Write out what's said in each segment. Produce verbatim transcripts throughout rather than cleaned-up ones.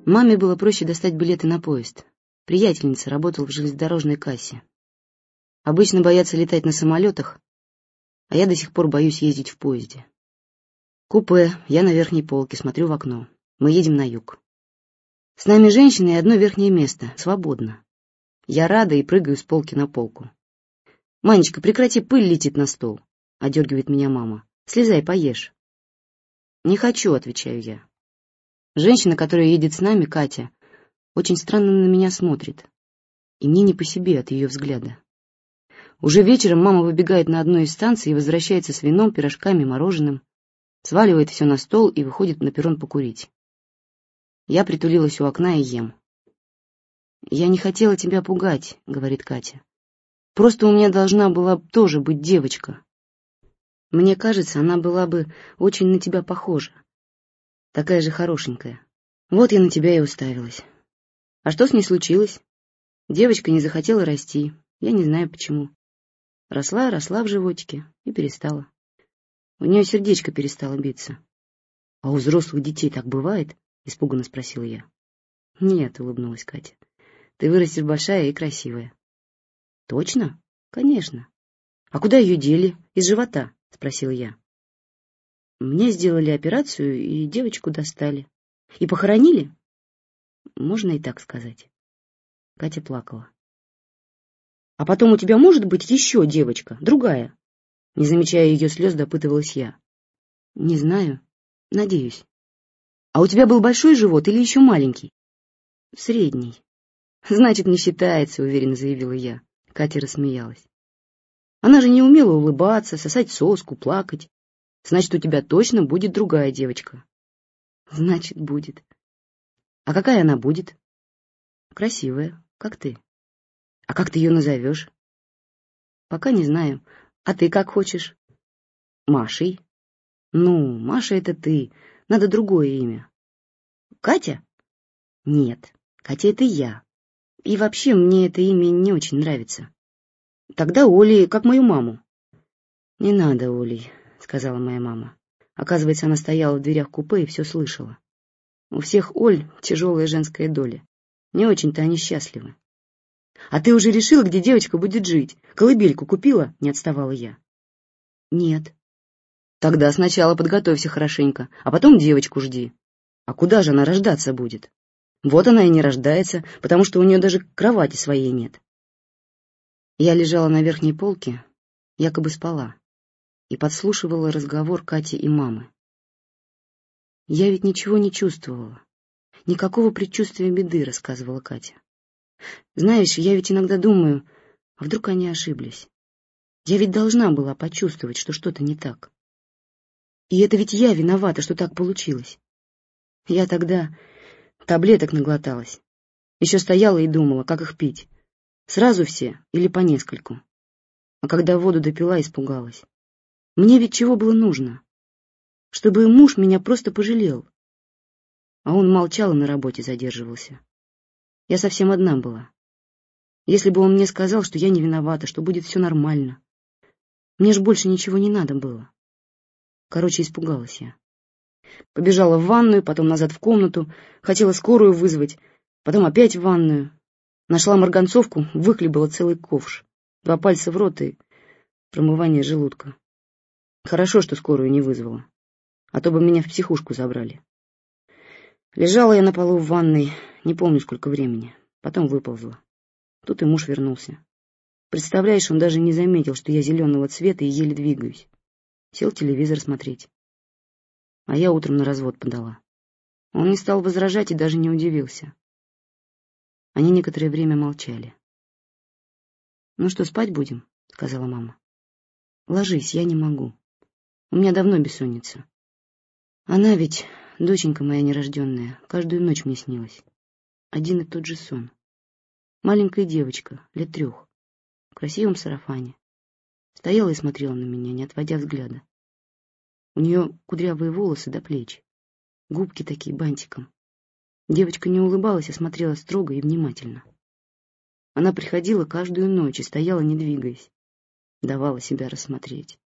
Маме было проще достать билеты на поезд. Приятельница работала в железнодорожной кассе. Обычно боятся летать на самолетах, а я до сих пор боюсь ездить в поезде. Купе, я на верхней полке, смотрю в окно. Мы едем на юг. С нами женщина и одно верхнее место, свободно. Я рада и прыгаю с полки на полку. «Манечка, прекрати, пыль летит на стол», — одергивает меня мама. «Слезай, поешь». «Не хочу», — отвечаю я. Женщина, которая едет с нами, Катя, очень странно на меня смотрит, и мне не по себе от ее взгляда. Уже вечером мама выбегает на одну из станций и возвращается с вином, пирожками, мороженым, сваливает все на стол и выходит на перрон покурить. Я притулилась у окна и ем. «Я не хотела тебя пугать», — говорит Катя. «Просто у меня должна была тоже быть девочка. Мне кажется, она была бы очень на тебя похожа. Такая же хорошенькая. Вот я на тебя и уставилась. А что с ней случилось? Девочка не захотела расти. Я не знаю почему. Росла, росла в животике и перестала. У нее сердечко перестало биться». «А у взрослых детей так бывает?» — испуганно спросила я. «Нет», — улыбнулась Катя. «Ты вырастешь большая и красивая». «Точно? Конечно. А куда ее дели? Из живота?» — спросила я. «Мне сделали операцию, и девочку достали. И похоронили?» «Можно и так сказать». Катя плакала. «А потом у тебя может быть еще девочка, другая?» Не замечая ее слез, допытывалась я. «Не знаю. Надеюсь». «А у тебя был большой живот или еще маленький?» «Средний». «Значит, не считается», — уверенно заявила я. Катя рассмеялась. «Она же не умела улыбаться, сосать соску, плакать. Значит, у тебя точно будет другая девочка». «Значит, будет». «А какая она будет?» «Красивая, как ты». «А как ты ее назовешь?» «Пока не знаю. А ты как хочешь?» «Машей». «Ну, Маша — это ты. Надо другое имя». «Катя?» «Нет, Катя — это я. И вообще мне это имя не очень нравится». «Тогда Оли, как мою маму». «Не надо, Олей», — сказала моя мама. Оказывается, она стояла в дверях купе и все слышала. У всех Оль тяжелая женская доля. Не очень-то они счастливы. «А ты уже решила, где девочка будет жить? Колыбельку купила?» — не отставала я. «Нет». «Тогда сначала подготовься хорошенько, а потом девочку жди. А куда же она рождаться будет? Вот она и не рождается, потому что у нее даже кровати своей нет». Я лежала на верхней полке, якобы спала, и подслушивала разговор Кати и мамы. «Я ведь ничего не чувствовала. Никакого предчувствия беды», — рассказывала Катя. «Знаешь, я ведь иногда думаю, а вдруг они ошиблись? Я ведь должна была почувствовать, что что-то не так. И это ведь я виновата, что так получилось. Я тогда таблеток наглоталась. Еще стояла и думала, как их пить. Сразу все или по нескольку. А когда воду допила, испугалась. Мне ведь чего было нужно? Чтобы муж меня просто пожалел. А он молчал и на работе задерживался. Я совсем одна была. Если бы он мне сказал, что я не виновата, что будет все нормально. Мне ж больше ничего не надо было. Короче, испугалась я. Побежала в ванную, потом назад в комнату, хотела скорую вызвать, потом опять в ванную. Нашла марганцовку, выхлебала целый ковш. Два пальца в рот и промывание желудка. Хорошо, что скорую не вызвала, а то бы меня в психушку забрали. Лежала я на полу в ванной, не помню, сколько времени. Потом выползла. Тут и муж вернулся. Представляешь, он даже не заметил, что я зеленого цвета и еле двигаюсь. Сел телевизор смотреть. А я утром на развод подала. Он не стал возражать и даже не удивился. Они некоторое время молчали. «Ну что, спать будем?» — сказала мама. «Ложись, я не могу. У меня давно бессонница. Она ведь, доченька моя нерожденная, каждую ночь мне снилась. Один и тот же сон. Маленькая девочка, лет трех, в красивом сарафане. Стояла и смотрела на меня, не отводя взгляда. У нее кудрявые волосы до плеч, губки такие бантиком. Девочка не улыбалась, а смотрела строго и внимательно. Она приходила каждую ночь и стояла, не двигаясь. Давала себя рассмотреть.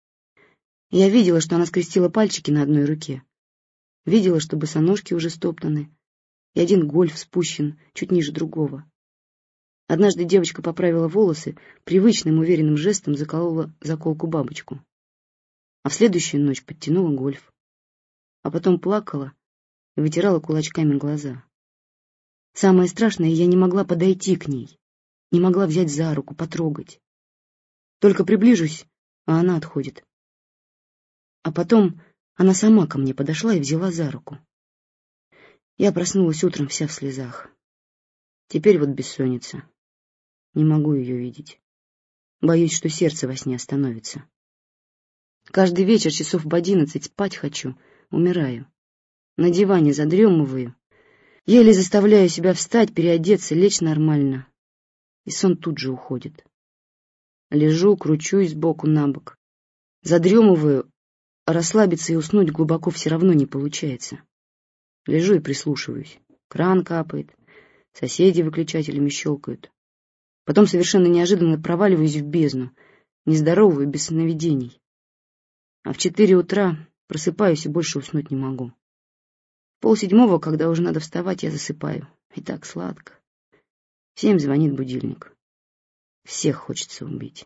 Я видела, что она скрестила пальчики на одной руке. Видела, что босоножки уже стоптаны. и один гольф спущен чуть ниже другого. Однажды девочка поправила волосы, привычным уверенным жестом заколола заколку-бабочку. А в следующую ночь подтянула гольф. А потом плакала и вытирала кулачками глаза. Самое страшное, я не могла подойти к ней, не могла взять за руку, потрогать. Только приближусь, а она отходит. А потом она сама ко мне подошла и взяла за руку. Я проснулась утром вся в слезах. Теперь вот бессонница. Не могу ее видеть. Боюсь, что сердце во сне остановится. Каждый вечер часов в одиннадцать спать хочу, умираю. На диване задремываю, еле заставляю себя встать, переодеться, лечь нормально. И сон тут же уходит. Лежу, кручусь сбоку на бок. Задремываю, а расслабиться и уснуть глубоко все равно не получается. Лежу и прислушиваюсь. Кран капает, соседи выключателями щелкают. Потом совершенно неожиданно проваливаюсь в бездну, нездоровую, без сновидений. А в четыре утра просыпаюсь и больше уснуть не могу. Полседьмого, когда уже надо вставать, я засыпаю. И так сладко. В семь звонит будильник. Всех хочется убить.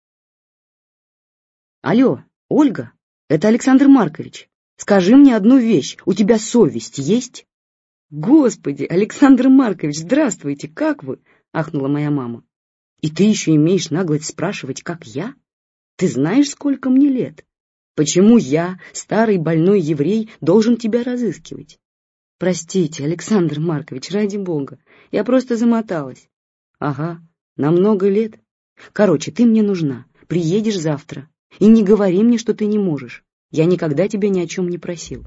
Алло, Ольга, это Александр Маркович. Скажи мне одну вещь. У тебя совесть есть? Господи, Александр Маркович, здравствуйте, как вы? Ахнула моя мама. И ты еще имеешь наглость спрашивать, как я? Ты знаешь, сколько мне лет? Почему я, старый больной еврей, должен тебя разыскивать? Простите, Александр Маркович, ради бога, я просто замоталась. Ага, на много лет. Короче, ты мне нужна, приедешь завтра. И не говори мне, что ты не можешь. Я никогда тебя ни о чем не просил.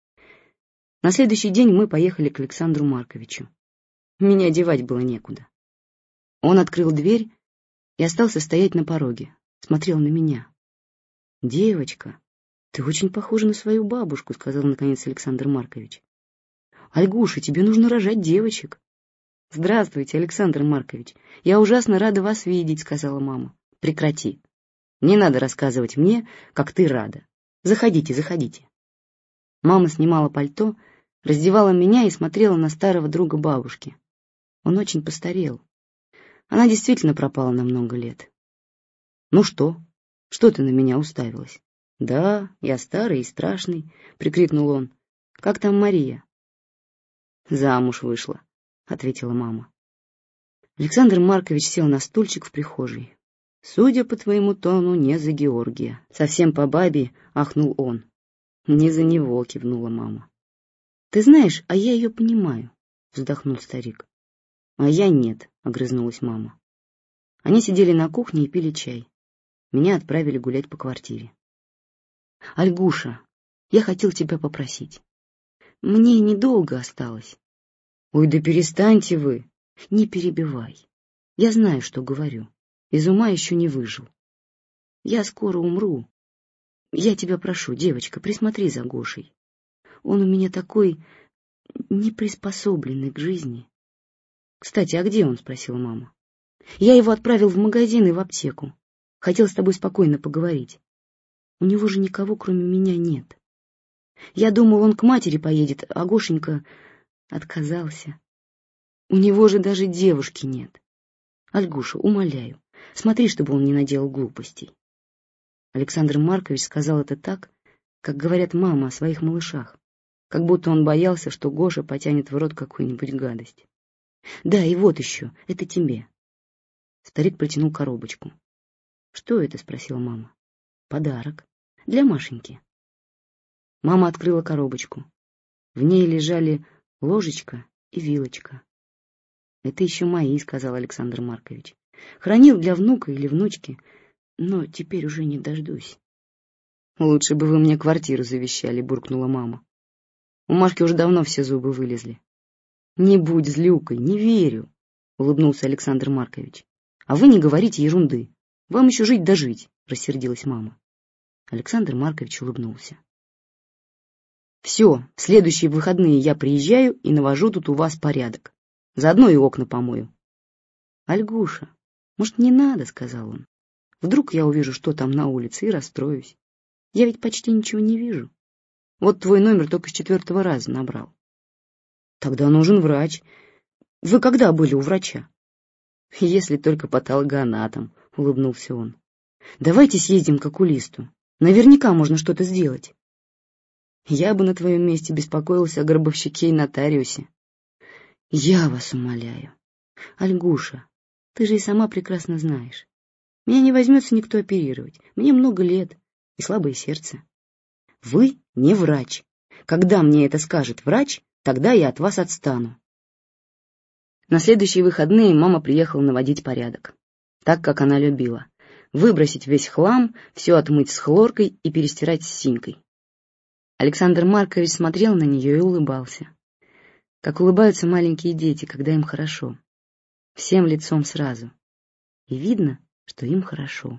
На следующий день мы поехали к Александру Марковичу. Меня одевать было некуда. Он открыл дверь и остался стоять на пороге, смотрел на меня. «Девочка, ты очень похожа на свою бабушку», — сказал наконец Александр Маркович. «Альгуша, тебе нужно рожать девочек». «Здравствуйте, Александр Маркович. Я ужасно рада вас видеть», — сказала мама. «Прекрати. Не надо рассказывать мне, как ты рада. Заходите, заходите». Мама снимала пальто, раздевала меня и смотрела на старого друга бабушки. Он очень постарел. Она действительно пропала на много лет. «Ну что? Что ты на меня уставилась?» «Да, я старый и страшный», — прикрикнул он. «Как там Мария?» «Замуж вышла», — ответила мама. Александр Маркович сел на стульчик в прихожей. «Судя по твоему тону, не за Георгия. Совсем по бабе», — ахнул он. «Не за него», — кивнула мама. «Ты знаешь, а я ее понимаю», — вздохнул старик. «А я нет», — огрызнулась мама. Они сидели на кухне и пили чай. Меня отправили гулять по квартире. «Альгуша, я хотел тебя попросить. Мне недолго осталось». «Ой, да перестаньте вы!» «Не перебивай. Я знаю, что говорю. Из ума еще не выжил. Я скоро умру. Я тебя прошу, девочка, присмотри за Гошей. Он у меня такой неприспособленный к жизни». «Кстати, а где он?» — спросила мама. «Я его отправил в магазин и в аптеку. Хотел с тобой спокойно поговорить. У него же никого, кроме меня, нет. Я думал, он к матери поедет, а Гошенька отказался. У него же даже девушки нет. Альгуша, умоляю, смотри, чтобы он не наделал глупостей». Александр Маркович сказал это так, как говорят мамы о своих малышах, как будто он боялся, что Гоша потянет в рот какую-нибудь гадость. «Да, и вот еще, это тебе». Старик протянул коробочку. «Что это?» — спросила мама. «Подарок. Для Машеньки». Мама открыла коробочку. В ней лежали ложечка и вилочка. «Это еще мои», — сказал Александр Маркович. «Хранил для внука или внучки, но теперь уже не дождусь». «Лучше бы вы мне квартиру завещали», — буркнула мама. «У Машки уже давно все зубы вылезли». «Не будь злюкой, не верю», — улыбнулся Александр Маркович. «А вы не говорите ерунды. Вам еще жить да жить», — рассердилась мама. Александр Маркович улыбнулся. «Все, в следующие выходные я приезжаю и навожу тут у вас порядок. Заодно и окна помою». «Альгуша, может, не надо?» — сказал он. «Вдруг я увижу, что там на улице, и расстроюсь. Я ведь почти ничего не вижу. Вот твой номер только с четвертого раза набрал». Тогда нужен врач. Вы когда были у врача? Если только патологоанатом, улыбнулся он. Давайте съездим к окулисту. Наверняка можно что-то сделать. Я бы на твоем месте беспокоился о гробовщике и нотариусе. Я вас умоляю. Альгуша, ты же и сама прекрасно знаешь. Меня не возьмется никто оперировать. Мне много лет и слабое сердце. Вы не врач. Когда мне это скажет врач, тогда я от вас отстану. На следующие выходные мама приехала наводить порядок, так, как она любила. Выбросить весь хлам, все отмыть с хлоркой и перестирать с Синькой. Александр Маркович смотрел на нее и улыбался. Как улыбаются маленькие дети, когда им хорошо. Всем лицом сразу. И видно, что им хорошо.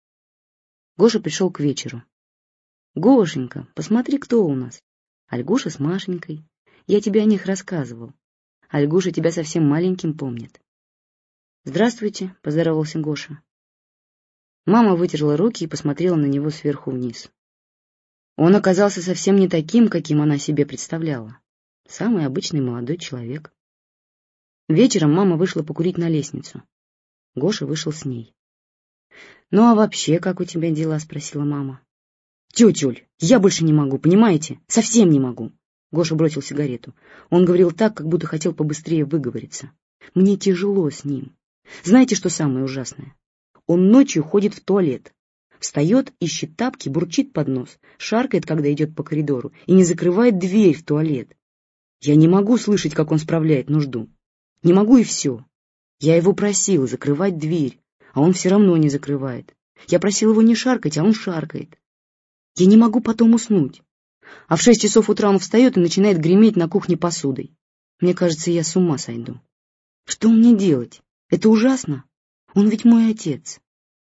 Гоша пришел к вечеру. «Гошенька, посмотри, кто у нас. Альгуша с Машенькой. Я тебе о них рассказывал. Альгуша тебя совсем маленьким помнит». «Здравствуйте», — поздоровался Гоша. Мама вытерла руки и посмотрела на него сверху вниз. Он оказался совсем не таким, каким она себе представляла. Самый обычный молодой человек. Вечером мама вышла покурить на лестницу. Гоша вышел с ней. «Ну а вообще, как у тебя дела?» — спросила мама. «Тетюль, я больше не могу, понимаете? Совсем не могу!» Гоша бросил сигарету. Он говорил так, как будто хотел побыстрее выговориться. «Мне тяжело с ним. Знаете, что самое ужасное? Он ночью ходит в туалет. Встает, ищет тапки, бурчит под нос, шаркает, когда идет по коридору, и не закрывает дверь в туалет. Я не могу слышать, как он справляет нужду. Не могу и все. Я его просила закрывать дверь, а он все равно не закрывает. Я просила его не шаркать, а он шаркает. Я не могу потом уснуть. А в шесть часов утра он встает и начинает греметь на кухне посудой. Мне кажется, я с ума сойду. Что мне делать? Это ужасно. Он ведь мой отец.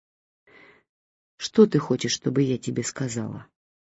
Что ты хочешь, чтобы я тебе сказала?»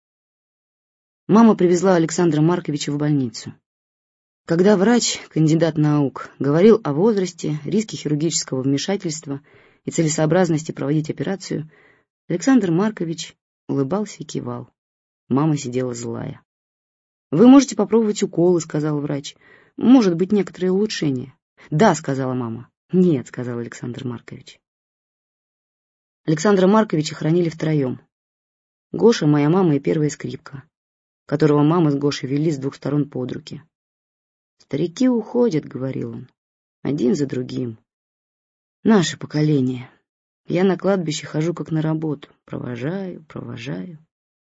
Мама привезла Александра Марковича в больницу. Когда врач, кандидат наук, говорил о возрасте, риске хирургического вмешательства и целесообразности проводить операцию, Александр Маркович улыбался и кивал. Мама сидела злая. «Вы можете попробовать уколы», — сказал врач. «Может быть, некоторые улучшения». «Да», — сказала мама. «Нет», — сказал Александр Маркович. Александра Марковича хранили втроем. Гоша, моя мама и первая скрипка, которого мама с Гошей вели с двух сторон под руки. «Старики уходят», — говорил он, — «один за другим. Наше поколение. Я на кладбище хожу как на работу, провожаю, провожаю».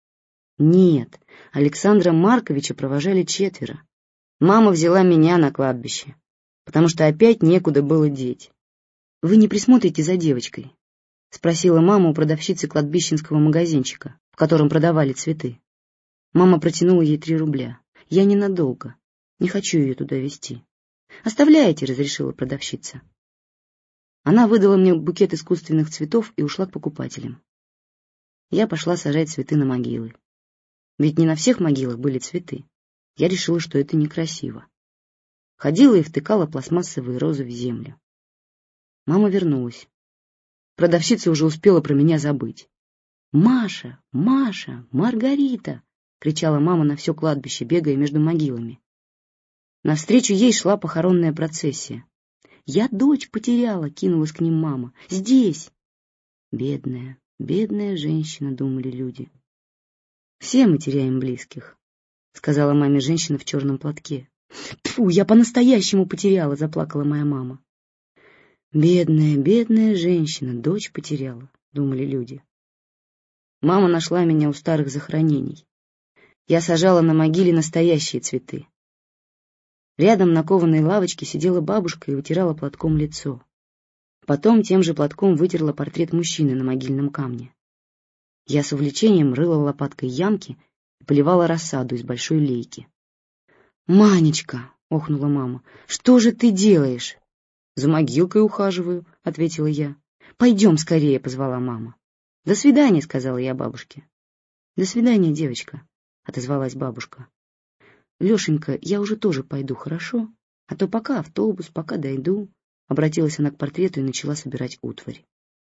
Нет, Александра Марковича провожали четверо. Мама взяла меня на кладбище, потому что опять некуда было деть. «Вы не присмотрите за девочкой?» — спросила мама у продавщицы кладбищенского магазинчика, в котором продавали цветы. Мама протянула ей три рубля. «Я ненадолго. Не хочу ее туда везти». «Оставляйте», — разрешила продавщица. Она выдала мне букет искусственных цветов и ушла к покупателям. Я пошла сажать цветы на могилы. Ведь не на всех могилах были цветы. Я решила, что это некрасиво. Ходила и втыкала пластмассовые розы в землю. Мама вернулась. Продавщица уже успела про меня забыть. «Маша! Маша! Маргарита!» — кричала мама на все кладбище, бегая между могилами. Навстречу ей шла похоронная процессия. «Я дочь потеряла!» — кинулась к ним мама. «Здесь!» «Бедная, бедная женщина», — думали люди. «Все мы теряем близких», — сказала маме женщина в черном платке. «Тьфу, я по-настоящему потеряла!» — заплакала моя мама. «Бедная, бедная женщина, дочь потеряла», — думали люди. Мама нашла меня у старых захоронений. Я сажала на могиле настоящие цветы. Рядом на кованой лавочке сидела бабушка и вытирала платком лицо. Потом тем же платком вытерла портрет мужчины на могильном камне. Я с увлечением рыла лопаткой ямки и поливала рассаду из большой лейки. «Манечка!» — охнула мама. «Что же ты делаешь?» «За могилкой ухаживаю», — ответила я. «Пойдем скорее», — позвала мама. «До свидания», — сказала я бабушке. «До свидания, девочка», — отозвалась бабушка. «Лешенька, я уже тоже пойду, хорошо? А то пока автобус, пока дойду», — обратилась она к портрету и начала собирать утварь.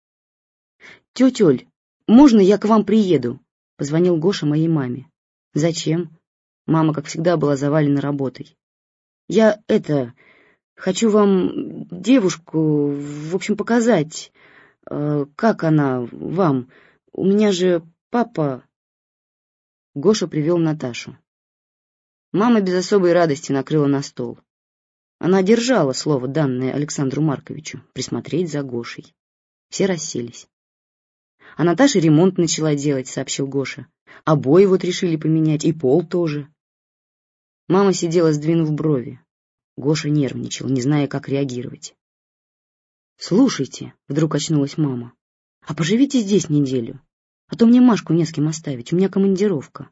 «Тетя Оль, можно я к вам приеду?» — позвонил Гоша моей маме. «Зачем?» Мама, как всегда, была завалена работой. Я это... Хочу вам девушку, в общем, показать, э, как она вам. У меня же папа...» Гоша привел Наташу. Мама без особой радости накрыла на стол. Она держала слово, данное Александру Марковичу, присмотреть за Гошей. Все расселись. «А Наташа ремонт начала делать», — сообщил Гоша. «Обои вот решили поменять, и пол тоже». Мама сидела, сдвинув брови. Гоша нервничал, не зная, как реагировать. «Слушайте», — вдруг очнулась мама, — «а поживите здесь неделю, а то мне Машку не с кем оставить, у меня командировка».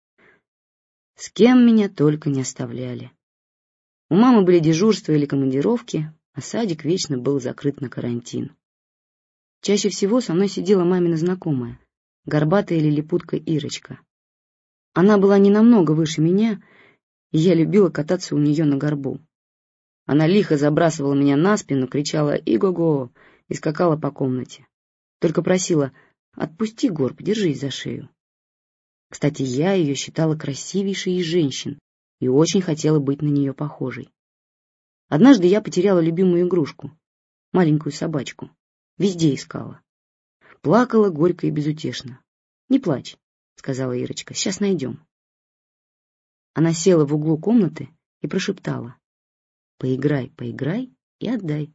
С кем меня только не оставляли. У мамы были дежурства или командировки, а садик вечно был закрыт на карантин. Чаще всего со мной сидела мамина знакомая, горбатая лилипутка Ирочка. Она была не намного выше меня, и я любила кататься у нее на горбу. Она лихо забрасывала меня на спину, кричала «Иго-го!» и скакала по комнате. Только просила «Отпусти горб, держись за шею». Кстати, я ее считала красивейшей из женщин и очень хотела быть на нее похожей. Однажды я потеряла любимую игрушку, маленькую собачку. Везде искала. Плакала горько и безутешно. «Не плачь», — сказала Ирочка, — «сейчас найдем». Она села в углу комнаты и прошептала: «Поиграй, поиграй и отдай».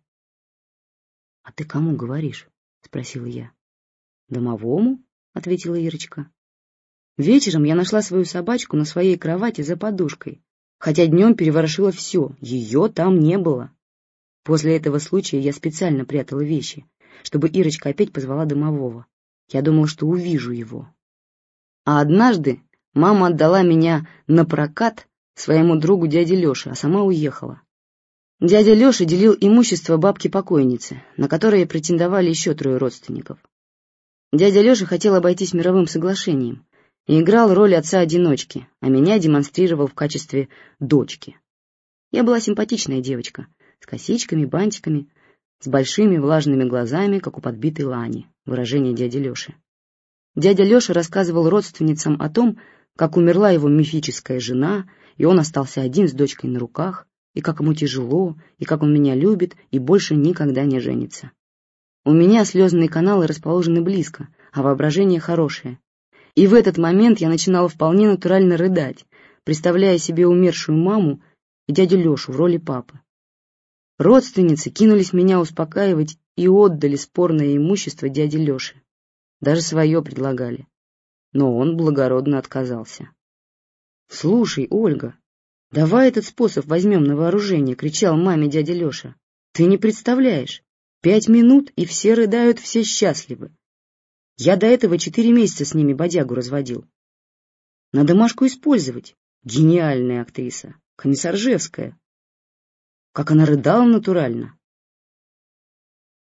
«А ты кому говоришь?» — спросила я. «Домовому», — ответила Ирочка. Вечером я нашла свою собачку на своей кровати за подушкой, хотя днем переворошила все, ее там не было. После этого случая я специально прятала вещи, чтобы Ирочка опять позвала домового. Я думала, что увижу его. А однажды мама отдала меня на прокат своему другу дяде Леше, а сама уехала. Дядя Леша делил имущество бабки-покойницы, на которое претендовали еще трое родственников. Дядя Леша хотел обойтись мировым соглашением и играл роль отца-одиночки, а меня демонстрировал в качестве дочки. Я была симпатичная девочка, с косичками, бантиками, с большими влажными глазами, как у подбитой лани, выражение дяди Леши. Дядя Леша рассказывал родственницам о том, как умерла его мифическая жена, и он остался один с дочкой на руках, и как ему тяжело, и как он меня любит, и больше никогда не женится. У меня слезные каналы расположены близко, а воображение хорошее. И в этот момент я начинала вполне натурально рыдать, представляя себе умершую маму и дядю Лешу в роли папы. Родственницы кинулись меня успокаивать и отдали спорное имущество дяде Леше. Даже свое предлагали. Но он благородно отказался. «Слушай, Ольга, давай этот способ возьмем на вооружение», — кричал маме дядя Леша. «Ты не представляешь, пять минут, и все рыдают, все счастливы. Я до этого четыре месяца с ними бодягу разводил. Надо Машку использовать. Гениальная актриса, комиссаржевская. Как она рыдала натурально.